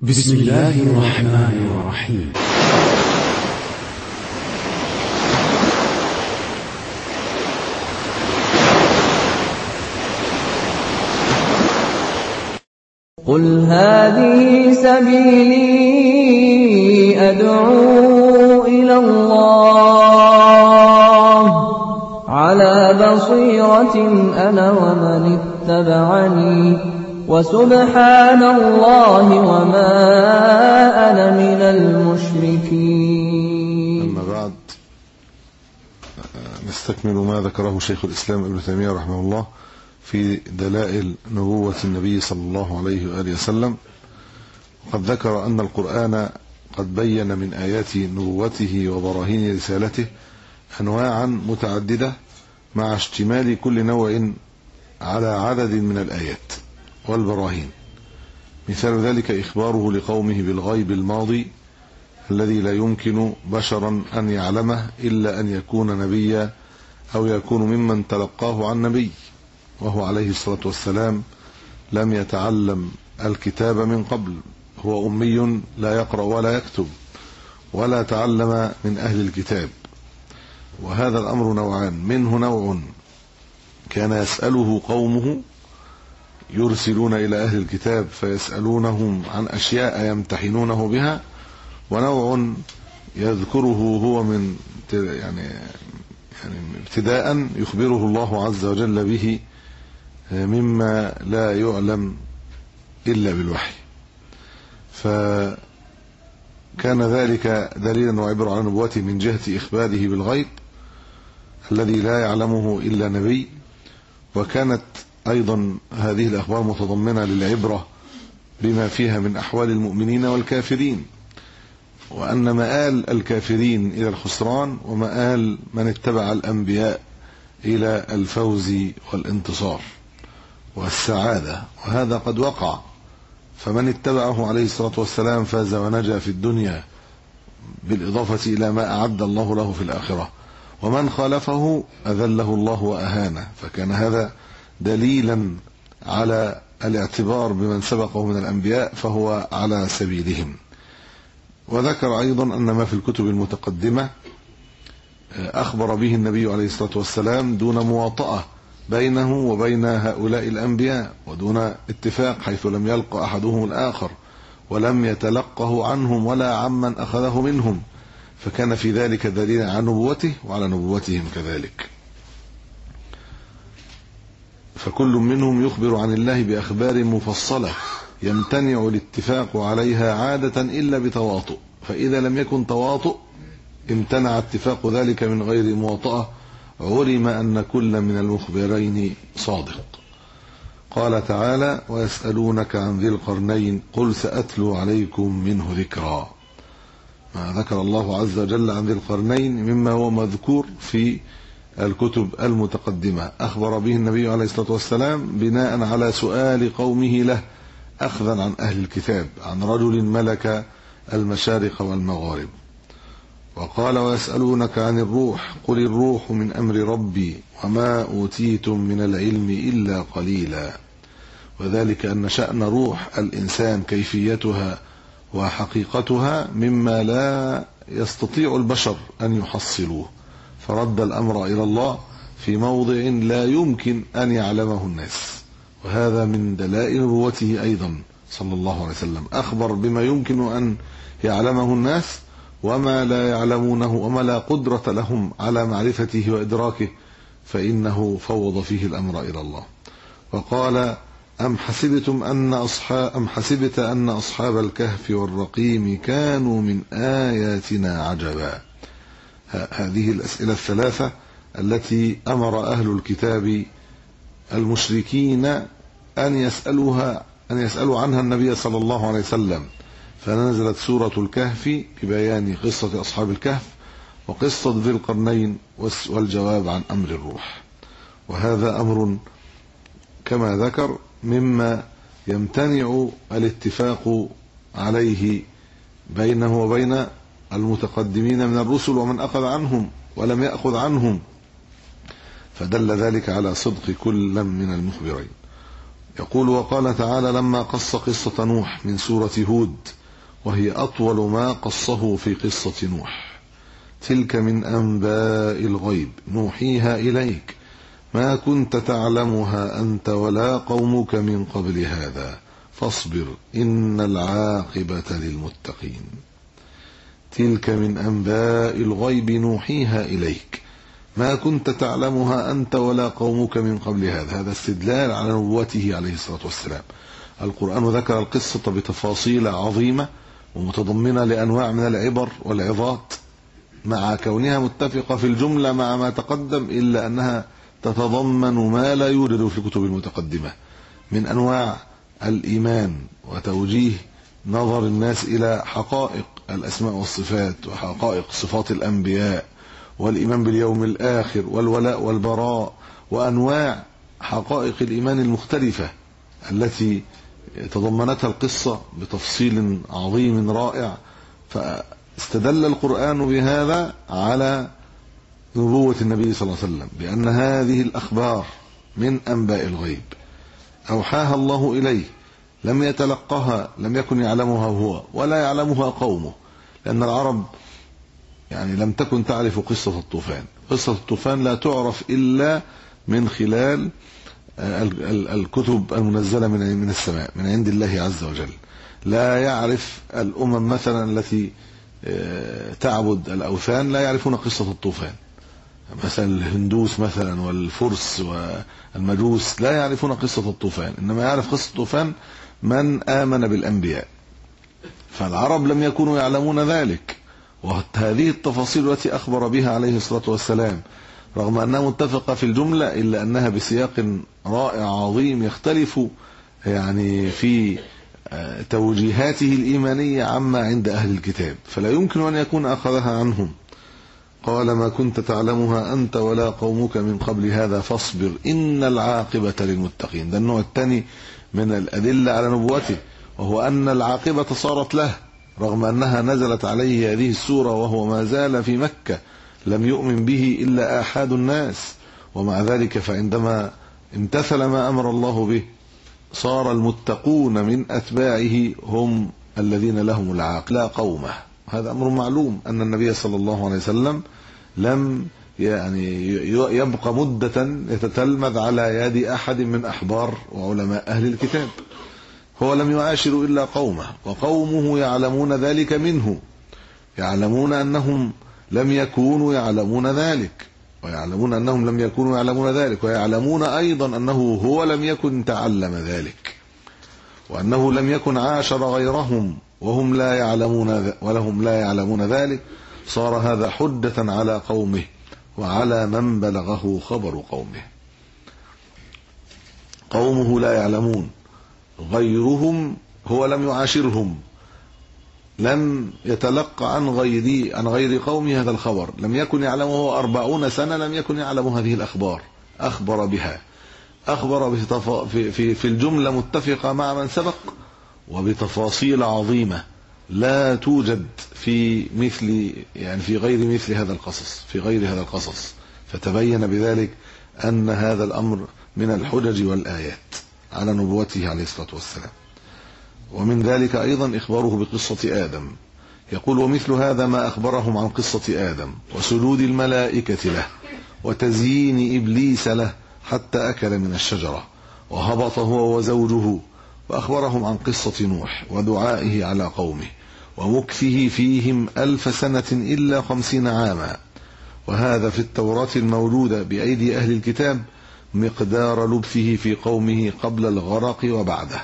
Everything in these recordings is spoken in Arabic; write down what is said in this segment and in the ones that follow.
بسم الله الرحمن الرحيم. قل هذه سبيلي أدعو إلى الله على بصيرة أنا ومن اتبعني وسبحان الله وما أنا من المشركين. أما بعد، نستكمل ما ذكره شيخ الإسلام ابن تيمية رحمه الله في دلائل نبوة النبي صلى الله عليه وآله وسلم. قد ذكر أن القرآن قد بين من آيات نبوته وبراهين رسالته أنواعا متعددة مع اشتمال كل نوع على عدد من الآيات والبراهين. مثال ذلك إخباره لقومه بالغيب الماضي الذي لا يمكن بشرا أن يعلمه إلا أن يكون نبيا أو يكون ممن تلقاه عن نبي، وهو عليه الصلاة والسلام لم يتعلم الكتاب من قبل، هو أمي لا يقرأ ولا يكتب ولا تعلم من أهل الكتاب. وهذا الأمر نوعان، منه نوع كان يسأله قومه يرسلون إلى أهل الكتاب فيسألونهم عن أشياء يمتحنونه بها، ونوع يذكره هو من يعني ابتداء يخبره الله عز وجل به مما لا يعلم إلا بالوحي. فكان ذلك دليلا وعبرة على نبوته من جهة إخباره بالغيب الذي لا يعلمه إلا نبي، وكانت أيضا هذه الأخبار متضمنة للعبرة بما فيها من أحوال المؤمنين والكافرين، وأن مآل الكافرين إلى الخسران ومآل من اتبع الأنبياء إلى الفوز والانتصار والسعادة، وهذا قد وقع. فمن اتبعه عليه الصلاة والسلام فاز ونجا في الدنيا بالإضافة إلى ما أعد الله له في الآخرة، ومن خالفه أذله الله وأهانه. فكان هذا دليلا على الاعتبار بمن سبقه من الأنبياء فهو على سبيلهم. وذكر أيضا أن ما في الكتب المتقدمة أخبر به النبي عليه الصلاة والسلام دون مواطأة بينه وبين هؤلاء الأنبياء، ودون اتفاق، حيث لم يلقى أحدهم الآخر ولم يتلقه عنهم ولا عمن أخذه منهم، فكان في ذلك دليل على نبوته وعلى نبوتهم كذلك. فكل منهم يخبر عن الله بأخبار مفصلة يمتنع الاتفاق عليها عادة إلا بتواطؤ، فإذا لم يكن تواطؤ امتنع اتفاق ذلك من غير مواطأة، علم أن كل من المخبرين صادق. قال تعالى: ويسألونك عن ذي القرنين قل سأتلو عليكم منه ذكرا. ما ذكر الله عز وجل عن ذي القرنين مما هو مذكور في الكتب المتقدمة أخبر به النبي عليه الصلاة والسلام بناء على سؤال قومه له أخذا عن أهل الكتاب عن رجل ملك المشارق والمغارب. وقال: ويسألونك عن الروح قل الروح من أمر ربي وما أوتيتم من العلم إلا قليلا. وذلك أن شأن روح الإنسان كيفيتها وحقيقتها مما لا يستطيع البشر أن يحصلوه، فرد الأمر إلى الله في موضع لا يمكن أن يعلمه الناس، وهذا من دلائل نبوته أيضا صلى الله عليه وسلم. أخبر بما يمكن أن يعلمه الناس وما لا يعلمونه وما لا قدرة لهم على معرفته وإدراكه، فإنه فوض فيه الأمر إلى الله. وقال: أم حسبت أن أصحاب الكهف والرقيم كانوا من آياتنا عجبا. هذه الأسئلة الثلاثة التي أمر أهل الكتاب المشركين أن يسألوا عنها النبي صلى الله عليه وسلم، فنزلت سورة الكهف ببيان قصة أصحاب الكهف وقصة ذي القرنين والجواب عن أمر الروح. وهذا أمر كما ذكر مما يمتنع الاتفاق عليه بينه وبين المتقدمين من الرسل ومن أخذ عنهم ولم يأخذ عنهم، فدل ذلك على صدق كل من المخبرين. يقول: وقال تعالى لما قص قصة نوح من سورة هود، وهي أطول ما قصه في قصة نوح: تلك من أنباء الغيب نوحيها إليك ما كنت تعلمها أنت ولا قومك من قبل هذا فاصبر إن العاقبة للمتقين. تلك من أنباء الغيب نوحيها إليك ما كنت تعلمها أنت ولا قومك من قبل هذا استدلال على نبوته عليه الصلاة والسلام. القرآن ذكر القصة بتفاصيل عظيمة ومتضمنة لأنواع من العبر والعظات، مع كونها متفقة في الجملة مع ما تقدم، إلا أنها تتضمن ما لا يوجد في الكتب المتقدمة من أنواع الإيمان وتوجيه نظر الناس إلى حقائق الأسماء والصفات وحقائق صفات الأنبياء والإيمان باليوم الآخر والولاء والبراء وأنواع حقائق الإيمان المختلفة التي تضمنتها القصة بتفصيل عظيم رائع. فاستدل القرآن بهذا على نبوة النبي صلى الله عليه وسلم، بأن هذه الأخبار من أنباء الغيب أوحاها الله إليه، لم يتلقها، لم يكن يعلمها هو ولا يعلمها قومه، لأن العرب يعني لم تكن تعرف قصة الطوفان. قصة الطوفان لا تعرف إلا من خلال الكتب المنزلة من السماء من عند الله عز وجل. لا يعرف الأمم مثلا التي تعبد الأوثان لا يعرفون قصة الطوفان، مثلا الهندوس مثلا والفرس والمجوس لا يعرفون قصة الطوفان، إنما يعرف قصة الطوفان من آمن بالأنبياء. فالعرب لم يكونوا يعلمون ذلك، وهذه التفاصيل التي أخبر بها عليه الصلاة والسلام رغم أنها متفقة في الجملة إلا أنها بسياق رائع عظيم يختلف يعني في توجيهاته الإيمانية عما عند أهل الكتاب، فلا يمكن أن يكون أخذها عنهم. قال ما كنت تعلمها أنت ولا قومك من قبل هذا فاصبر إن العاقبة للمتقين. ده النوع الثاني من الأدلة على نبوته، وهو أن العاقبة صارت له رغم أنها نزلت عليه هذه السورة وهو ما زال في مكة، لم يؤمن به إلا آحاد الناس، ومع ذلك فعندما امتثل ما أمر الله به صار المتقون من أتباعه هم الذين لهم العاقبة لا قومه. هذا أمر معلوم أن النبي صلى الله عليه وسلم لم يعني يبقى مدة يتتلمذ على يد أحد من أحبار وعلماء أهل الكتاب، هو لم يعاشر إلا قومه، وقومه يعلمون ذلك منه، يعلمون أنهم لم يكونوا يعلمون ذلك، ويعلمون أنهم لم يكونوا يعلمون ذلك، ويعلمون أيضا أنه هو لم يكن تعلم ذلك، وأنه لم يكن عاشر غيرهم وهم لا يعلمون ذلك. صار هذا حجة على قومه وعلى من بلغه خبر قومه. قومه لا يعلمون، غيرهم هو لم يعاشرهم، لم يتلقى عن غير قومه هذا الخبر، لم يكن يعلمه 40 سنة، لم يكن يعلم هذه الأخبار، أخبر بها، أخبر في الجملة متفقة مع من سبق وبتفاصيل عظيمة لا توجد في غير مثل هذا القصص، في غير هذا القصص. فتبين بذلك أن هذا الأمر من الحجج والآيات على نبوته عليه الصلاة والسلام. ومن ذلك أيضا إخباره بقصة آدم، يقول ومثل هذا ما أخبرهم عن قصة آدم وسجود الملائكة له وتزيين إبليس له حتى أكل من الشجرة وهبط هو وزوجه، وأخبرهم عن قصة نوح ودعائه على قومه ومكثه فيهم 1000 سنة إلا 50 عاما، وهذا في التوراة الموجودة بأيدي أهل الكتاب مقدار لبثه في قومه قبل الغرق وبعده،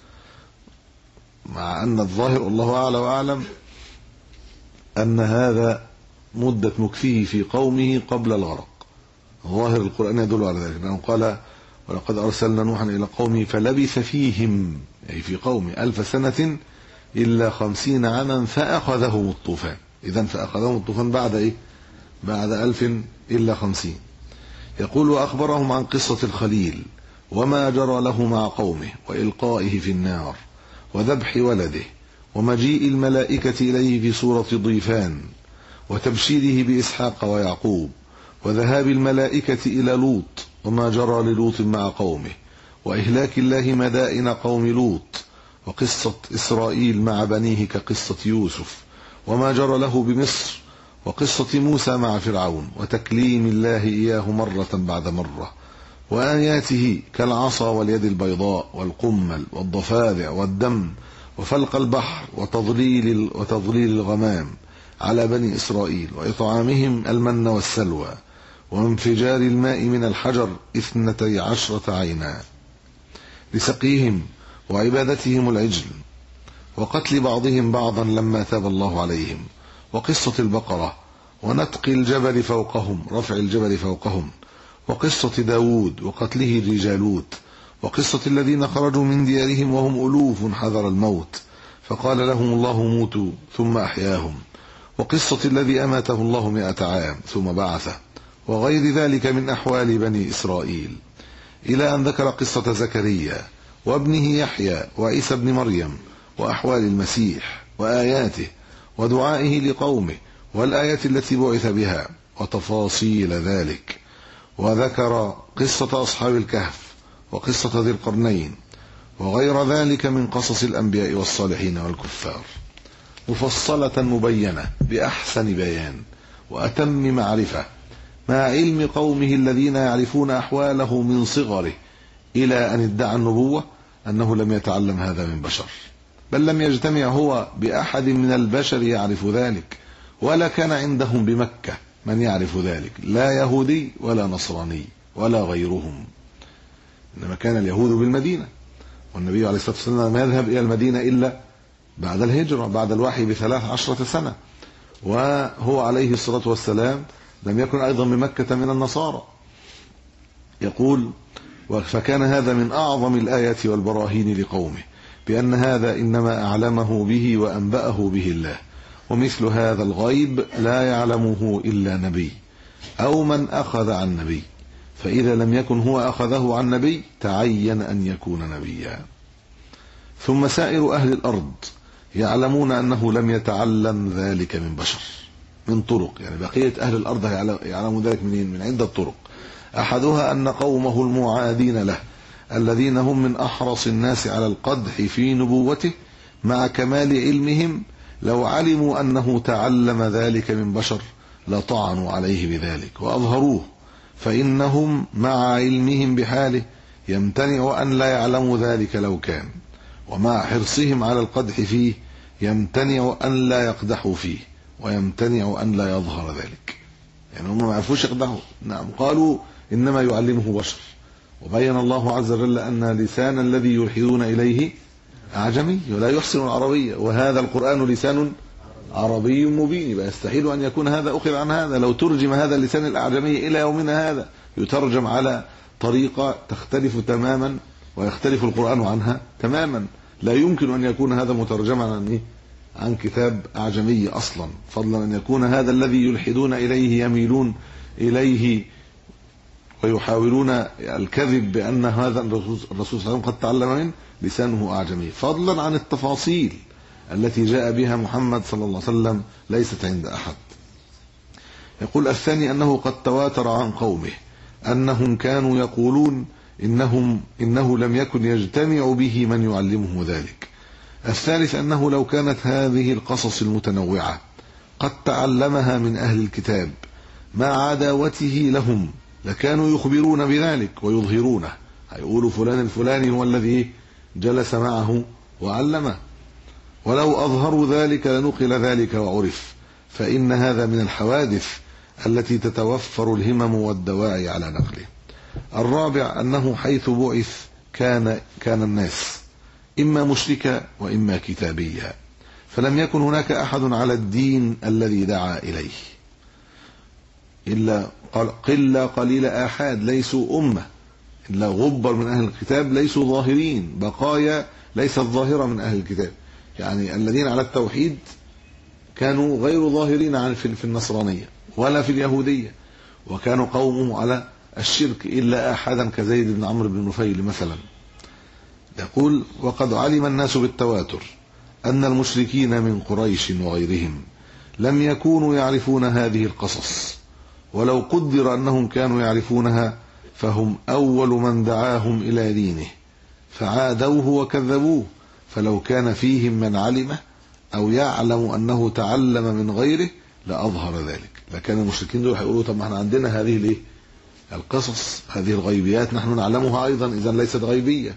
مع أن الظاهر الله أعلى وأعلم أن هذا مدة مكثه في قومه قبل الغرق. ظاهر القرآن يدل على ذلك، لأنه قال ولقد أرسلنا نوحا إلى قومه فلبث فيهم أي في قومه 1000 سنة إلا 50 عاما فأخذهم الطوفان. إذن فأخذهم الطوفان بعد إيه؟ بعد 1000 إلا 50. يقول وأخبرهم عن قصة الخليل وما جرى له مع قومه وإلقائه في النار وذبح ولده ومجيء الملائكة إليه في صورة ضيفان وتبشيره بإسحاق ويعقوب وذهاب الملائكة إلى لوط وما جرى للوط مع قومه وإهلاك الله مدائن قوم لوط، وقصة إسرائيل مع بنيه كقصة يوسف وما جرى له بمصر، وقصة موسى مع فرعون، وتكليم الله إياه مرة بعد مرة، وآياته كالعصا واليد البيضاء والقمل والضفادع والدم وفلق البحر وتضليل الغمام على بني إسرائيل، وإطعامهم المن والسلوى، وانفجار الماء من الحجر 12 عينا لسقيهم، وعبادتهم العجل، وقتل بعضهم بعضا لما تاب الله عليهم، وقصة البقرة، ونتق الجبل فوقهم، رفع الجبل فوقهم، وقصة داود وقتله لجالوت، وقصة الذين خرجوا من ديارهم وهم ألوف حذر الموت فقال لهم الله موتوا ثم أحياهم، وقصة الذي أماته الله 100 عام ثم بعثه، وغير ذلك من أحوال بني إسرائيل، إلى أن ذكر قصة زكريا وابنه يحيى وعيسى بن مريم، وأحوال المسيح وآياته ودعائه لقومه، والآيات التي بعث بها وتفاصيل ذلك، وذكر قصة أصحاب الكهف وقصة ذي القرنين وغير ذلك من قصص الأنبياء والصالحين والكفار، مفصلة مبينة بأحسن بيان وأتم معرفة، مع علم قومه الذين يعرفون أحواله من صغره إلى أن ادعى النبوة أنه لم يتعلم هذا من بشر، بل لم يجتمع هو بأحد من البشر يعرف ذلك، ولا كان عندهم بمكة من يعرف ذلك، لا يهودي ولا نصراني ولا غيرهم، إنما كان اليهود بالمدينة، والنبي عليه الصلاة والسلام ما يذهب إلى المدينة إلا بعد الهجرة بعد الوحي ب13 سنة، وهو عليه الصلاة والسلام لم يكن أيضا بمكة من النصارى. يقول: فكان هذا من أعظم الآيات والبراهين لقومه بأن هذا إنما أعلمه به وأنبأه به الله، ومثل هذا الغيب لا يعلمه إلا نبي أو من أخذ عن نبي، فإذا لم يكن هو أخذه عن نبي تعين أن يكون نبيا. ثم سائر أهل الأرض يعلمون أنه لم يتعلم ذلك من بشر، من طرق، يعني بقية أهل الأرض يعلمون ذلك منين؟ من عدة طرق، أحدها أن قومه المعادين له الذين هم من أحرص الناس على القدح في نبوته مع كمال علمهم لو علموا أنه تعلم ذلك من بشر لطعنوا عليه بذلك وأظهروه، فإنهم مع علمهم بحاله يمتنع أن لا يعلموا ذلك لو كان، ومع حرصهم على القدح فيه يمتنع أن لا يقدحوا فيه، ويمتنع أن لا يظهر ذلك. يعني هم ما عرفوش يقدحوا، نعم، قالوا إنما يعلمه بشر، وبين الله عز وجل أن لسان الذي يلحدون إليه أعجمي ولا يحسن العربية، وهذا القرآن لسان عربي مبين، يبقى يستحيل أن يكون هذا أخذ عن هذا. لو ترجم هذا اللسان الأعجمي إلى يومنا هذا يترجم على طريقة تختلف تماما ويختلف القرآن عنها تماما، لا يمكن أن يكون هذا مترجما عن كتاب أعجمي أصلا، فضلا أن يكون هذا الذي يلحدون إليه يميلون إليه ويحاولون الكذب بأن هذا الرسول صلى الله عليه وسلم قد تعلم منه لسانه أعجمي، فضلا عن التفاصيل التي جاء بها محمد صلى الله عليه وسلم ليست عند أحد. يقول: الثاني أنه قد تواتر عن قومه أنهم كانوا يقولون إنه لم يكن يجتمع به من يعلمه ذلك. الثالث أنه لو كانت هذه القصص المتنوعة قد تعلمها من أهل الكتاب مع عداوته لهم لكانوا يخبرون بذلك ويظهرونه، هيقولوا فلان الفلاني هو الذي جلس معه وعلمه، ولو أظهروا ذلك لنقل ذلك وعرف، فإن هذا من الحوادث التي تتوفر الهمم والدواعي على نقله. الرابع أنه حيث بعث كان الناس إما مشركا وإما كتابيا، فلم يكن هناك أحد على الدين الذي دعا إليه إلا قلة قليلة آحاد ليسوا أمة، إلا غبر من أهل الكتاب ليسوا ظاهرين، بقايا ليست ظاهرة من أهل الكتاب، يعني الذين على التوحيد كانوا غير ظاهرين في النصرانية ولا في اليهودية، وكانوا قومه على الشرك إلا أحدا كزيد بن عمرو بن نفيل مثلا. يقول: وقد علم الناس بالتواتر أن المشركين من قريش وغيرهم لم يكونوا يعرفون هذه القصص، ولو قدر أنهم كانوا يعرفونها فهم أول من دعاهم إلى دينه فعادوه وكذبوه، فلو كان فيهم من علمه أو يعلم أنه تعلم من غيره لأظهر ذلك. لكن المشركين دول هيقولوا طب ما احنا عندنا هذه الايه القصص، هذه الغيبيات نحن نعلمها أيضا، إذا ليست غيبية.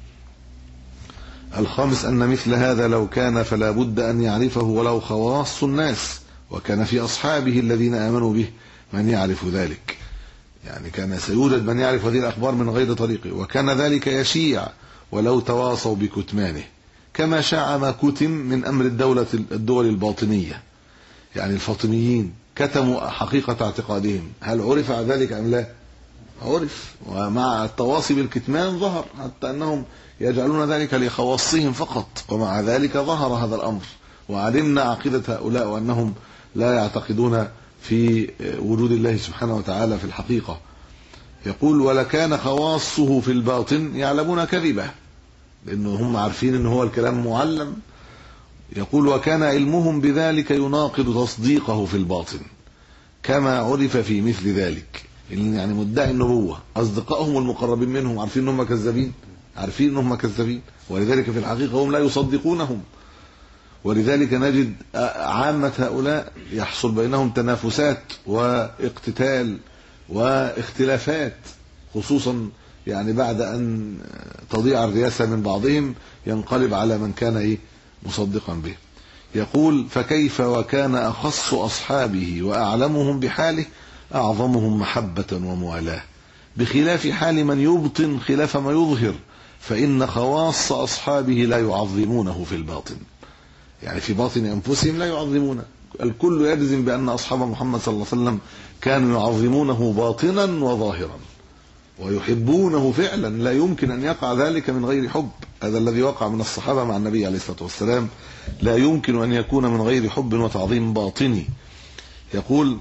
الخامس أن مثل هذا لو كان فلا بد أن يعرفه ولو خواص الناس، وكان في أصحابه الذين آمنوا به من يعرف ذلك، يعني كان سيوجد من يعرف هذه الأخبار من غير طريقه، وكان ذلك يشيع ولو تواصوا بكتمانه، كما شاع ما كتم من أمر الدول الباطنية. يعني الفاطميين كتموا حقيقة اعتقادهم، هل عرف ذلك أم لا؟ عرف، ومع التواصي بالكتمان ظهر، حتى أنهم يجعلون ذلك لخواصهم فقط، ومع ذلك ظهر هذا الأمر، وعلمنا عقيدة هؤلاء وأنهم لا يعتقدون في وجود الله سبحانه وتعالى في الحقيقة. يقول ولكان خواصه في الباطن يعلمون كذبه، لأنه هم عارفين أنه هو الكلام معلم. يقول وكان علمهم بذلك يناقض تصديقه في الباطن، كما عرف في مثل ذلك. يعني مدعي النبوة أصدقائهم والمقربين منهم عارفين أنهم كذابين، عارفين أنهم كذابين، ولذلك في الحقيقة هم لا يصدقونهم. ولذلك نجد عامة هؤلاء يحصل بينهم تنافسات واقتتال واختلافات، خصوصا يعني بعد أن تضيع الرياسة من بعضهم ينقلب على من كان مصدقا به. يقول فكيف وكان أخص أصحابه وأعلمهم بحاله أعظمهم محبة وموالاة، بخلاف حال من يبطن خلاف ما يظهر، فإن خواص أصحابه لا يعظمونه في الباطن، يعني في باطن أنفسهم لا يعظمونه. الكل يجزم بأن أصحاب محمد صلى الله عليه وسلم كانوا يعظمونه باطنا وظاهرا ويحبونه فعلا، لا يمكن أن يقع ذلك من غير حب. هذا الذي وقع من الصحابة مع النبي عليه الصلاة والسلام لا يمكن أن يكون من غير حب وتعظيم باطني. يقول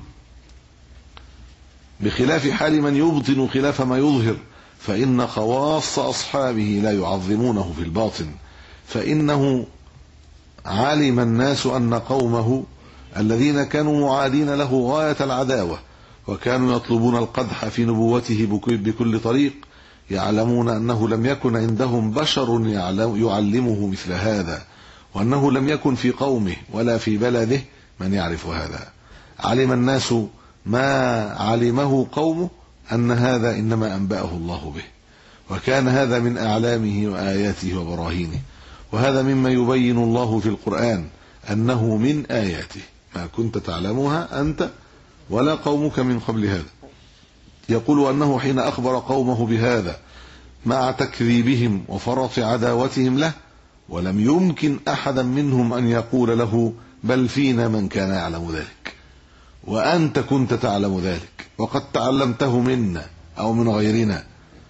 بخلاف حال من يبطن خلاف ما يظهر، فإن خواص أصحابه لا يعظمونه في الباطن، فإنه علم الناس أن قومه الذين كانوا معادين له غاية العداوة وكانوا يطلبون القدح في نبوته بكل طريق، يعلمون أنه لم يكن عندهم بشر يعلمه مثل هذا، وأنه لم يكن في قومه ولا في بلده من يعرف هذا. علم الناس ما علمه قومه أن هذا إنما أنبأه الله به، وكان هذا من أعلامه وآياته وبراهينه، وهذا مما يبين الله في القرآن أنه من آياته ما كنت تعلمها أنت ولا قومك من قبل هذا. يقول أنه حين أخبر قومه بهذا مع تكذيبهم وفرط عداوتهم له، ولم يمكن أحدا منهم أن يقول له بل فينا من كان يعلم ذلك، وأنت كنت تعلم ذلك وقد تعلمته منا أو من غيرنا،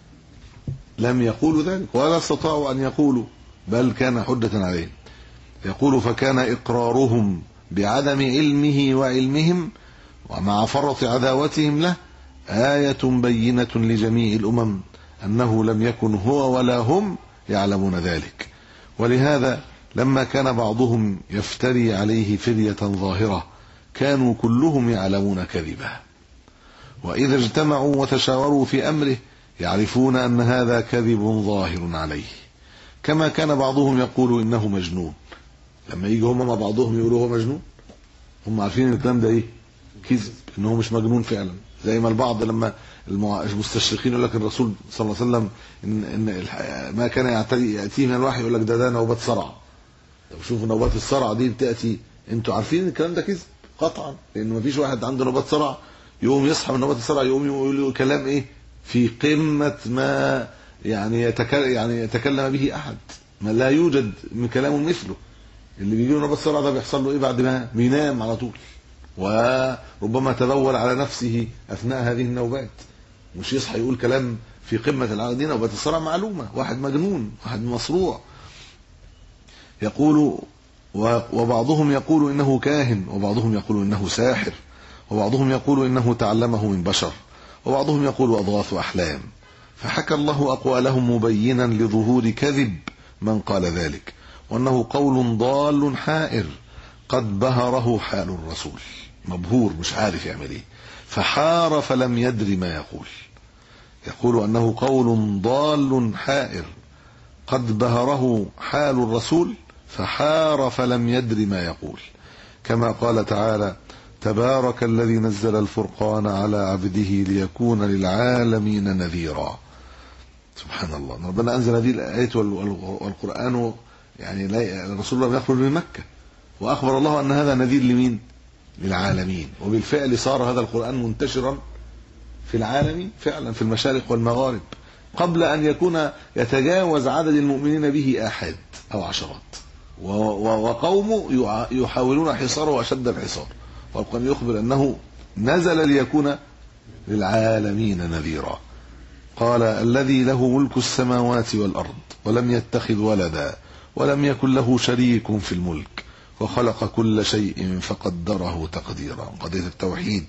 لم يقولوا ذلك ولا استطاعوا أن يقولوا، بل كان حجة عليهم. يقول فكان إقرارهم بعدم علمه وعلمهم ومع فرط عداوتهم له آية بينة لجميع الأمم أنه لم يكن هو ولا هم يعلمون ذلك. ولهذا لما كان بعضهم يفتري عليه فرية ظاهرة كانوا كلهم يعلمون كذبه، وإذا اجتمعوا وتشاوروا في أمره يعرفون أن هذا كذب ظاهر عليه، كما كان بعضهم يقول إنه مجنون. لما يجي هم مع بعضهم يقولوا هو مجنون، هم عارفين ان الكلام ده كذب، انه مش مجنون فعلا. زي ما البعض لما المستشرقين يقول لك الرسول صلى الله عليه وسلم ان ما كان ياتيه من الوحي يقول لك ده نوبات صرع. طب شوفوا نوبات الصرع دي بتاتي، انتوا عارفين الكلام ده كذب قطعا، لان ما فيش واحد عنده نوبات صرع يقوم يصحى من نوبات الصرع يقوم يقول كلام في قمه ما يعني يتكلم به احد، ما لا يوجد من كلامه مثله. اللي بيجي له نوبات صرع ده بيحصل له بعد ما بينام على طول، وربما تدور على نفسه اثناء هذه النوبات، مش يصحى يقول كلام في قمه العقل. دي نوبات الصرع معلومه، واحد مجنون، واحد مصروع. يقول وبعضهم يقول انه كاهن، وبعضهم يقول انه ساحر، وبعضهم يقول انه تعلمه من بشر، وبعضهم يقول اضغاث احلام. فحكى الله اقوالهم مبينا لظهور كذب من قال ذلك، وأنه قول ضال حائر قد بهره حال الرسول، مبهور مش عارف يعمل ايه، فحار فلم يدر ما يقول. يقول أنه قول ضال حائر قد بهره حال الرسول فحار فلم يدر ما يقول، كما قال تعالى: تبارك الذي نزل الفرقان على عبده ليكون للعالمين نذيرا. سبحان الله، ربنا أنزل هذه الآيات والقرآن يعني الرسول لم يخرج من مكة، وأخبر الله أن هذا نذير لمين؟ للعالمين. وبالفعل صار هذا القرآن منتشرا في العالم فعلا في المشارق والمغارب قبل أن يكون يتجاوز عدد المؤمنين به آحاد أو عشرات، وقوم يحاولون حصاره أشد الحصار، والقرآن يخبر أنه نزل ليكون للعالمين نذيرا. قال: الذي له ملك السماوات والأرض ولم يتخذ ولدا ولم يكن له شريك في الملك وخلق كل شيء فقدره تقديرا. قضية التوحيد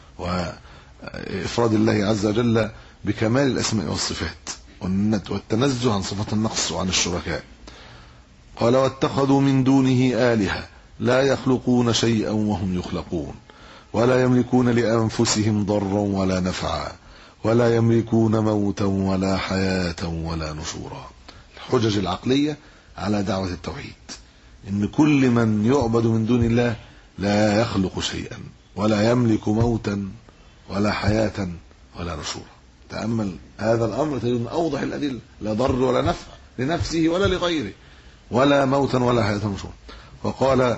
وإفراد الله عز وجل بكمال الأسماء والصفات والتنزه عن صفات النقص وعن الشركاء. قال: واتخذوا من دونه آلهة لا يخلقون شيئا وهم يخلقون ولا يملكون لأنفسهم ضرا ولا نفعا ولا يملكون موتا ولا حياة ولا نشورا. الحجج العقلية على دعوة التوحيد إن كل من يعبد من دون الله لا يخلق شيئا ولا يملك موتا ولا حياة ولا نشورا. تأمل هذا الأمر تجد من أوضح الأدلة: لا ضر ولا نفع لنفسه ولا لغيره، ولا موتا ولا حياة ولا نشورا. وقال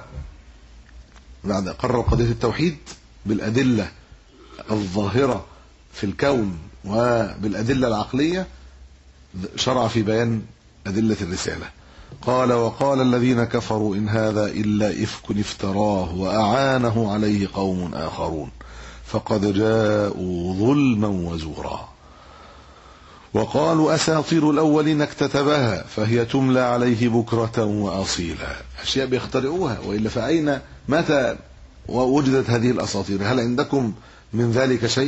بعد قرر قضية التوحيد بالأدلة الظاهرة في الكون وبالأدلة العقلية، شرع في بيان أدلة الرسالة. قال: وقال الذين كفروا إن هذا إلا إفك افتراه وأعانه عليه قوم آخرون فقد جاءوا ظلما وزورا. وقالوا أساطير الأولين اكتتبها فهي تملى عليه بكرة وأصيلا. أشياء بيخترعوها، وإلا فأين متى ووجدت هذه الأساطير؟ هل عندكم من ذلك شيء؟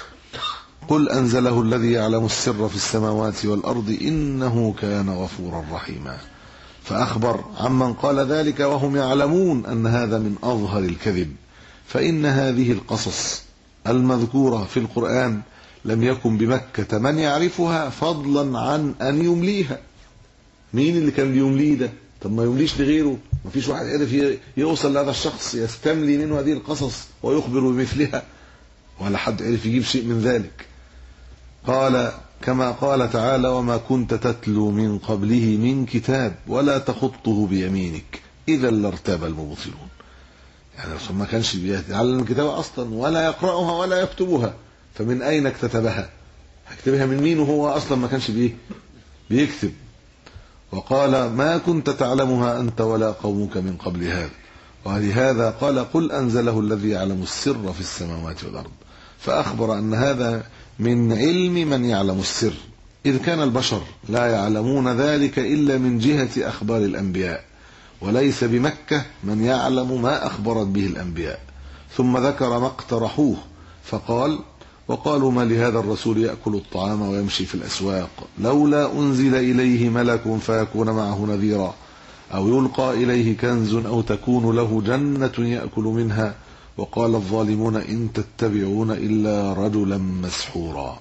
قل أنزله الذي يعلم السر في السماوات والأرض إنه كان غفورا رحيما. فأخبر عمن قال ذلك وهم يعلمون أن هذا من أظهر الكذب، فإن هذه القصص المذكورة في القرآن لم يكن بمكة من يعرفها فضلا عن أن يمليها. مين اللي كان بيمليه ده؟ طب ما يمليش لغيره، ما فيش واحد عرف يوصل لهذا الشخص يستملي منه هذه القصص ويخبر بمثلها، ولا حد عرف يجيب شيء من ذلك. قال كما قال تعالى: وما كنت تتلو من قبله من كتاب ولا تخطه بيمينك إذا لارتاب المبطلون. يعني ما كانش بيتعلم الكتابة أصلا ولا يقرأها ولا يكتبها، فمن أين اكتتبها؟ هكتبها من مين وهو أصلا ما كانش بيكتب؟ وقال: ما كنت تعلمها أنت ولا قومك من قبل هذا. ولهذا قال: قل أنزله الذي يعلم السر في السماوات والأرض. فأخبر أن هذا من علم من يعلم السر، إذ كان البشر لا يعلمون ذلك إلا من جهة أخبار الأنبياء، وليس بمكة من يعلم ما أخبرت به الأنبياء. ثم ذكر ما اقترحوه فقال: وقالوا ما لهذا الرسول يأكل الطعام ويمشي في الأسواق لولا أنزل إليه ملك فيكون معه نذيرا أو يلقى إليه كنز أو تكون له جنة يأكل منها وقال الظالمون إن تتبعون إلا رجلا مسحورا.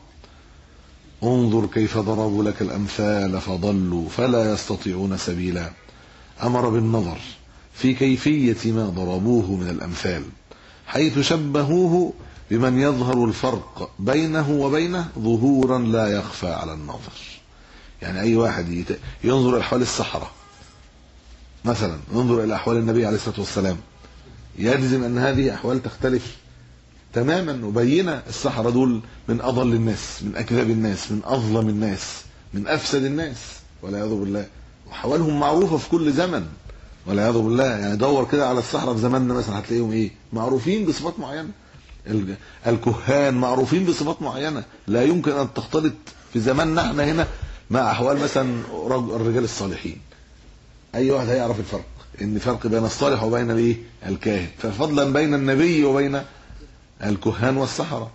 انظر كيف ضربوا لك الأمثال فضلوا فلا يستطيعون سبيلا. أمر بالنظر في كيفية ما ضربوه من الأمثال، حيث شبهوه بمن يظهر الفرق بينه وبينه ظهورا لا يخفى على الناظر. يعني أي واحد ينظر إلى أحوال السحرة مثلا، ينظر إلى أحوال النبي عليه الصلاة والسلام، يجزم أن هذه أحوال تختلف تماما وبينة. السحرة دول من أضل الناس، من أكذب الناس، من أظلم الناس، من أفسد الناس والعياذ بالله، وحوالهم معروفة في كل زمن والعياذ بالله. يعني دور كده على السحرة في زماننا مثلا هتلاقيهم إيه؟ معروفين بصفات معينة. الكهان معروفين بصفات معينة لا يمكن أن تختلط في زماننا احنا هنا مع أحوال مثلا الرجال الصالحين. أي واحد هيعرف الفرق، إن فرق بين الصالح وبين الايه؟ الكاهن، ففضلا بين النبي وبين الكهان والسحرة.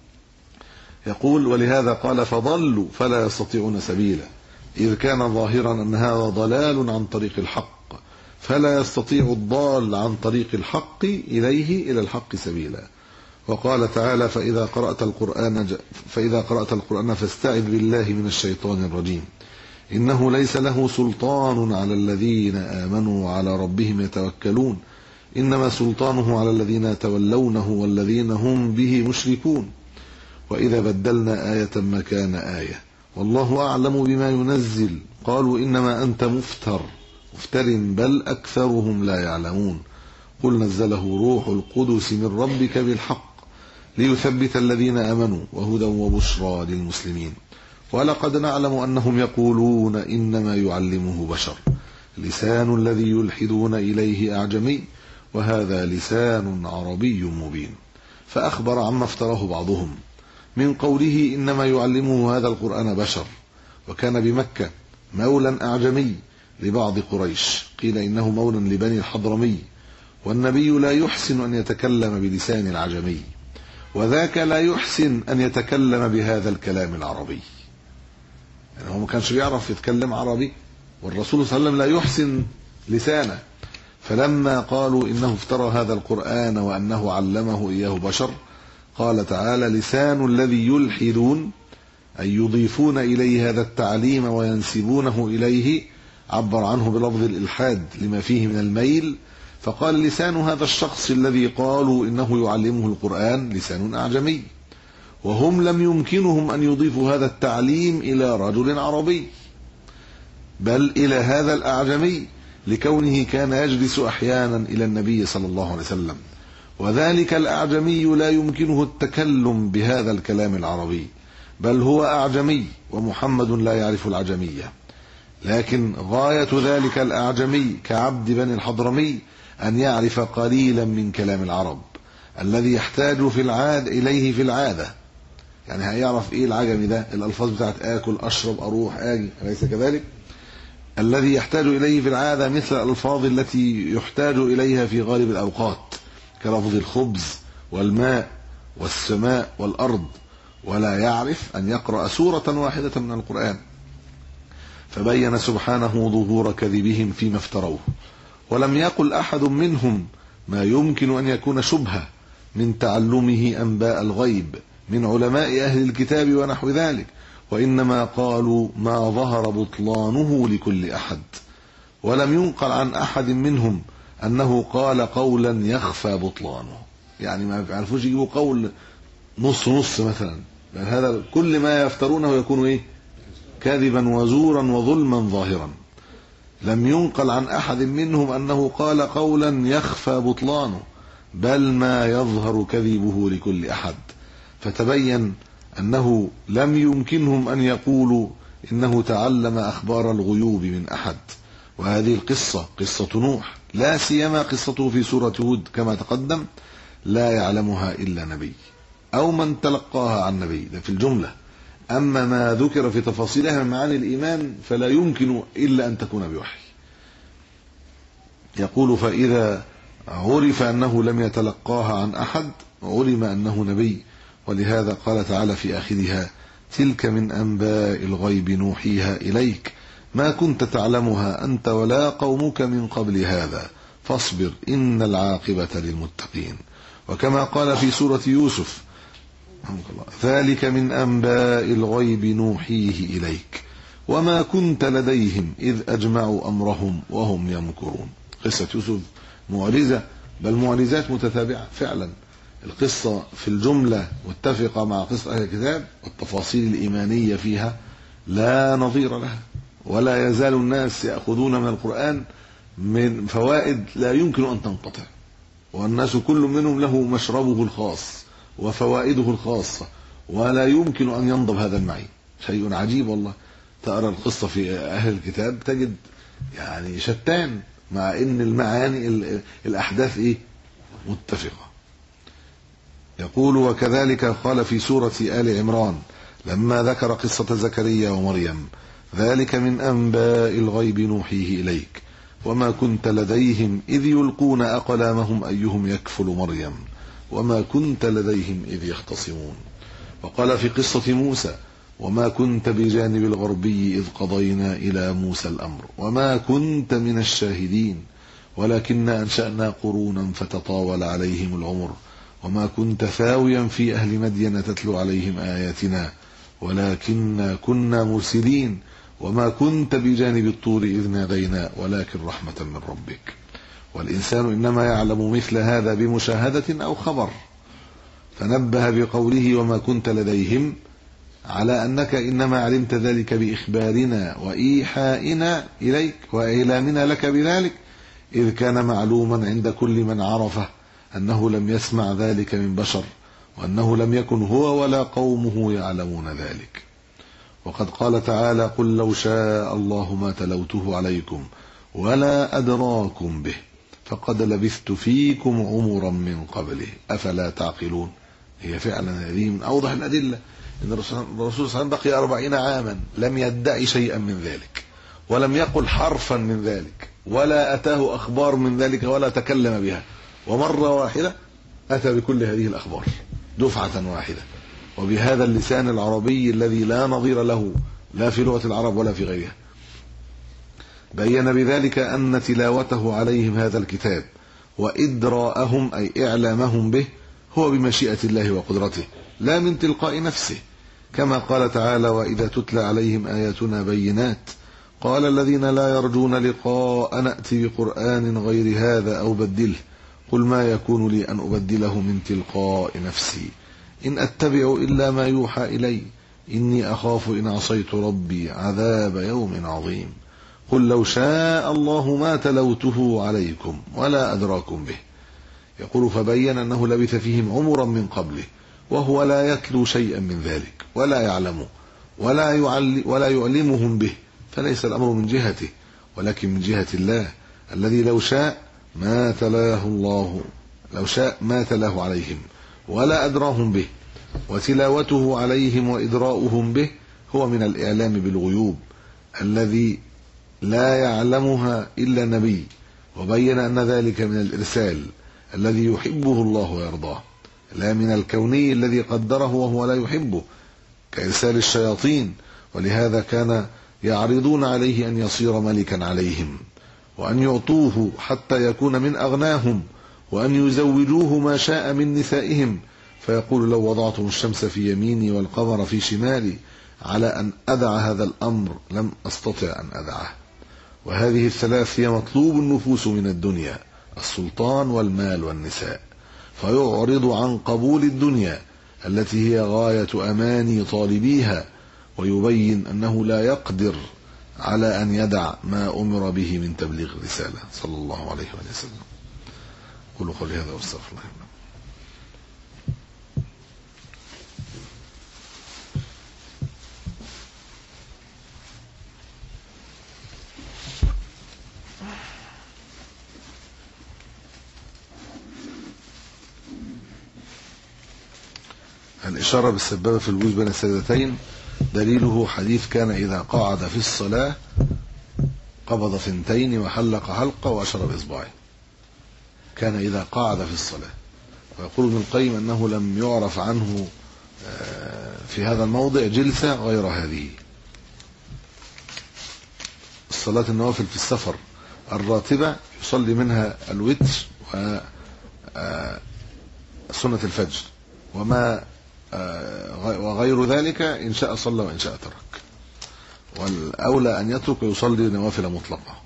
يقول: ولهذا قال فضلوا فلا يستطيعون سبيلا، إذ كان ظاهرا أن هذا ضلال عن طريق الحق، فلا يستطيع الضال عن طريق الحق إليه إلى الحق سبيلا. وقال تعالى: فإذا قرأت القرآن فاستعذ بالله من الشيطان الرجيم إنه ليس له سلطان على الذين آمنوا وعلى ربهم يتوكلون إنما سلطانه على الذين تولونه والذين هم به مشركون وإذا بدلنا آية مكان آية والله أعلم بما ينزل قالوا إنما أنت مفتر بل أكثرهم لا يعلمون قل نزله روح القدس من ربك بالحق ليثبت الذين آمنوا وهدى وبشرى للمسلمين ولقد نعلم أنهم يقولون إنما يعلمه بشر لسان الذي يلحدون إليه أعجمي وهذا لسان عربي مبين فأخبر عما افتراه بعضهم من قوله إنما يعلمه هذا القرآن بشر وكان بمكة مولا أعجمي لبعض قريش قيل إنه مولا لبني الحضرمي والنبي لا يحسن أن يتكلم بلسان العجمي وذاك لا يحسن أن يتكلم بهذا الكلام العربي يعني هو ما كانش بيعرف يتكلم عربي والرسول صلى الله عليه وسلم لا يحسن لسانه فلما قالوا إنه افترى هذا القرآن وأنه علمه إياه بشر قال تعالى لسان الذي يلحدون أي يضيفون إليه هذا التعليم وينسبونه إليه عبر عنه بلفظ الإلحاد لما فيه من الميل فقال لسان هذا الشخص الذي قالوا إنه يعلمه القرآن لسان أعجمي وهم لم يمكنهم أن يضيفوا هذا التعليم إلى رجل عربي بل إلى هذا الأعجمي لكونه كان يجلس أحيانا إلى النبي صلى الله عليه وسلم وذلك الأعجمي لا يمكنه التكلم بهذا الكلام العربي بل هو أعجمي ومحمد لا يعرف العجمية لكن غاية ذلك الأعجمي كعبد بني الحضرمي أن يعرف قليلا من كلام العرب الذي يحتاج إليه في العادة يعني هيعرف إيه العجمي ده الألفاظ بتاعت آكل أشرب أروح آجي أليس كذلك الذي يحتاج إليه في العادة مثل الألفاظ التي يحتاج إليها في غالب الأوقات كلفظ الخبز والماء والسماء والأرض ولا يعرف أن يقرأ سورة واحدة من القرآن فبين سبحانه ظهور كذبهم فيما افتروه ولم يقل أحد منهم ما يمكن أن يكون شبهة من تعلمه أنباء الغيب من علماء أهل الكتاب ونحو ذلك وإنما قالوا ما ظهر بطلانه لكل أحد ولم ينقل عن أحد منهم أنه قال قولا يخفى بطلانه يعني ما يعرفوش يجيبوا قول نص نص مثلا يعني هذا كل ما يفترونه يكون إيه كاذبا وزورا وظلما ظاهرا لم ينقل عن أحد منهم أنه قال قولا يخفى بطلانه بل ما يظهر كذبه لكل أحد فتبين أنه لم يمكنهم أن يقولوا إنه تعلم أخبار الغيوب من أحد وهذه القصة قصة نوح لا سيما قصته في سورة هود كما تقدم لا يعلمها إلا نبي أو من تلقاها عن نبي ده في الجملة أما ما ذكر في تفاصيلها من معاني الإيمان فلا يمكن إلا أن تكون بوحي يقول فإذا عرف أنه لم يتلقاها عن أحد علم أنه نبي ولهذا قال تعالى في آخرها تلك من أنباء الغيب نوحيها إليك ما كنت تعلمها أنت ولا قومك من قبل هذا فاصبر إن العاقبة للمتقين وكما قال في سورة يوسف ذلك من أنباء الغيب نوحيه إليك وما كنت لديهم إذ أجمعوا أمرهم وهم يمكرون قصة يوسف معجزة بل معجزات متتابعة فعلا القصة في الجملة متفقة مع قصة أهل الكتاب والتفاصيل الإيمانية فيها لا نظير لها ولا يزال الناس يأخذون من القرآن من فوائد لا يمكن أن تنقطع والناس كل منهم له مشربه الخاص وفوائده الخاصة ولا يمكن أن ينضب هذا المعين شيء عجيب والله تقرأ القصة في أهل الكتاب تجد يعني شتان مع إن المعاني الأحداث إيه متفقة يقول وكذلك قال في سورة آل عمران لما ذكر قصة زكريا ومريم ذلك من أنباء الغيب نوحيه إليك وما كنت لديهم إذ يلقون أقلامهم أيهم يكفل مريم وما كنت لديهم إذ يختصمون وقال في قصة موسى وما كنت بجانب الغربي إذ قضينا إلى موسى الأمر وما كنت من الشاهدين ولكن أنشأنا قرونا فتطاول عليهم العمر وما كنت ثاويا في أهل مدين تتلو عليهم آياتنا ولكننا كنا مرسلين وما كنت بجانب الطور إذ نادينا ولكن رحمة من ربك. والإنسان إنما يعلم مثل هذا بمشاهدة أو خبر، فنبه بقوله وما كنت لديهم على أنك إنما علمت ذلك بإخبارنا وإيحائنا إليك وإعلامنا لك بذلك، إذ كان معلوما عند كل من عرفه أنه لم يسمع ذلك من بشر، وأنه لم يكن هو ولا قومه يعلمون ذلك. وقد قال تعالى قل لو شاء الله ما تلوته عليكم ولا أدراكم به فقد لبثت فيكم عمرا من قبله أفلا تعقلون. هي فعلا هذه من أوضح الأدلة إن الرسول صلى الله عليه وسلم بقي 40 عاما لم يدعي شيئا من ذلك، ولم يقل حرفا من ذلك، ولا أتاه أخبار من ذلك ولا تكلم بها، ومرة واحدة أتى بكل هذه الأخبار دفعة واحدة، وبهذا اللسان العربي الذي لا نظير له لا في لغة العرب ولا في غيرها. بين بذلك أن تلاوته عليهم هذا الكتاب وإدراءهم أي إعلامهم به هو بمشيئة الله وقدرته لا من تلقاء نفسه، كما قال تعالى وإذا تتلى عليهم آياتنا بينات قال الذين لا يرجون لقاء نأتي بقرآن غير هذا أو بدله قل ما يكون لي أن أبدله من تلقاء نفسي إن أتبع إلا ما يوحى إلي إني أخاف إن عصيت ربي عذاب يوم عظيم قل لو شاء الله ما تلوته عليكم ولا أدراكم به. يقول فبين أنه لبث فيهم عمرا من قبله وهو لا يتلو شيئا من ذلك ولا يعلمه ولا يعلمهم به، فليس الأمر من جهته ولكن من جهة الله الذي لو شاء ما تلاه عليهم ولا أدراهم به. وتلاوته عليهم وإدراؤهم به هو من الإعلام بالغيوب الذي لا يعلمها إلا نبي، وبين أن ذلك من الإرسال الذي يحبه الله ويرضاه، لا من الكوني الذي قدره وهو لا يحبه كإرسال الشياطين. ولهذا كان يعرضون عليه أن يصير ملكا عليهم وأن يعطوه حتى يكون من أغناهم وأن يزوجوه ما شاء من نسائهم، فيقول لو وضعتم الشمس في يميني والقمر في شمالي على أن أدع هذا الأمر لم أستطع أن أدعه. وهذه الثلاث هي مطلوب النفوس من الدنيا السلطان والمال والنساء، فيعرض عن قبول الدنيا التي هي غاية أماني طالبيها، ويبين أنه لا يقدر على أن يدع ما أمر به من تبليغ الرسالة صلى الله عليه وسلم. قولوا قولي هذا واستغفر الله. الإشارة بالسبابة في الوجود بين السجدتين دليله حديث كان إذا قعد في الصلاة قبض ثنتين وحلق حلقة وأشر بإصبعه. كان إذا قعد في الصلاة. ويقول ابن القيم أنه لم يعرف عنه في هذا الموضع جلسة غير هذه. الصلاة النوافل في السفر الراتبة يصلي منها الوتر وسنة الفجر وغير ذلك إن شاء صلى وإن شاء ترك، والأولى أن يترك ويصلي نوافل مطلقة.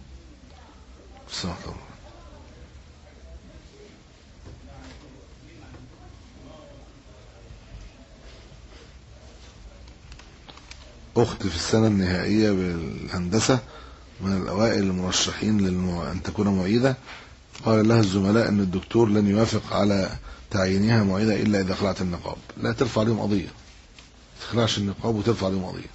أختي في السنة النهائية بالهندسة من الأوائل المرشحين أن تكون معيدة، قال لها الزملاء أن الدكتور لن يوافق على تعيينها معيدة إلا إذا خلعت النقاب. لا ترفع لهم قضية، تخلعش النقاب وترفع لهم قضية.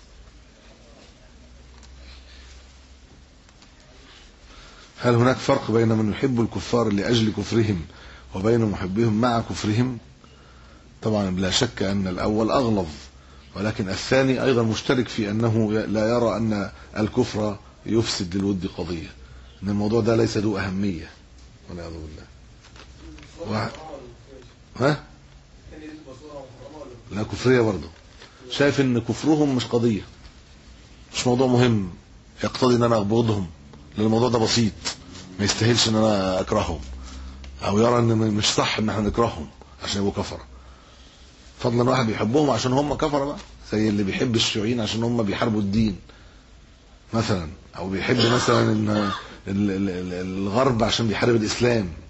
هل هناك فرق بين من يحب الكفار لأجل كفرهم وبين محبهم مع كفرهم؟ طبعا بلا شك أن الأول أغلظ، ولكن الثاني أيضا مشترك في أنه لا يرى أن الكفر يفسد للود قضية، أن الموضوع ده ليس ذو أهمية والعياذ بالله. ها؟ لا كفرية برضه، شايف ان كفرهم مش قضية، مش موضوع مهم يقتضي ان انا ابغضهم، لان الموضوع ده بسيط ما يستاهلش ان انا اكرههم، او يرى ان مش صح ان احنا نكرههم عشان يبقوا كفرة، فضلا واحد بيحبهم عشان هم كفرة بقى، زي اللي بيحب الشيوعيين عشان هم بيحاربوا الدين. مثلا، او بيحب مثلا ان الغرب عشان بيحارب الاسلام،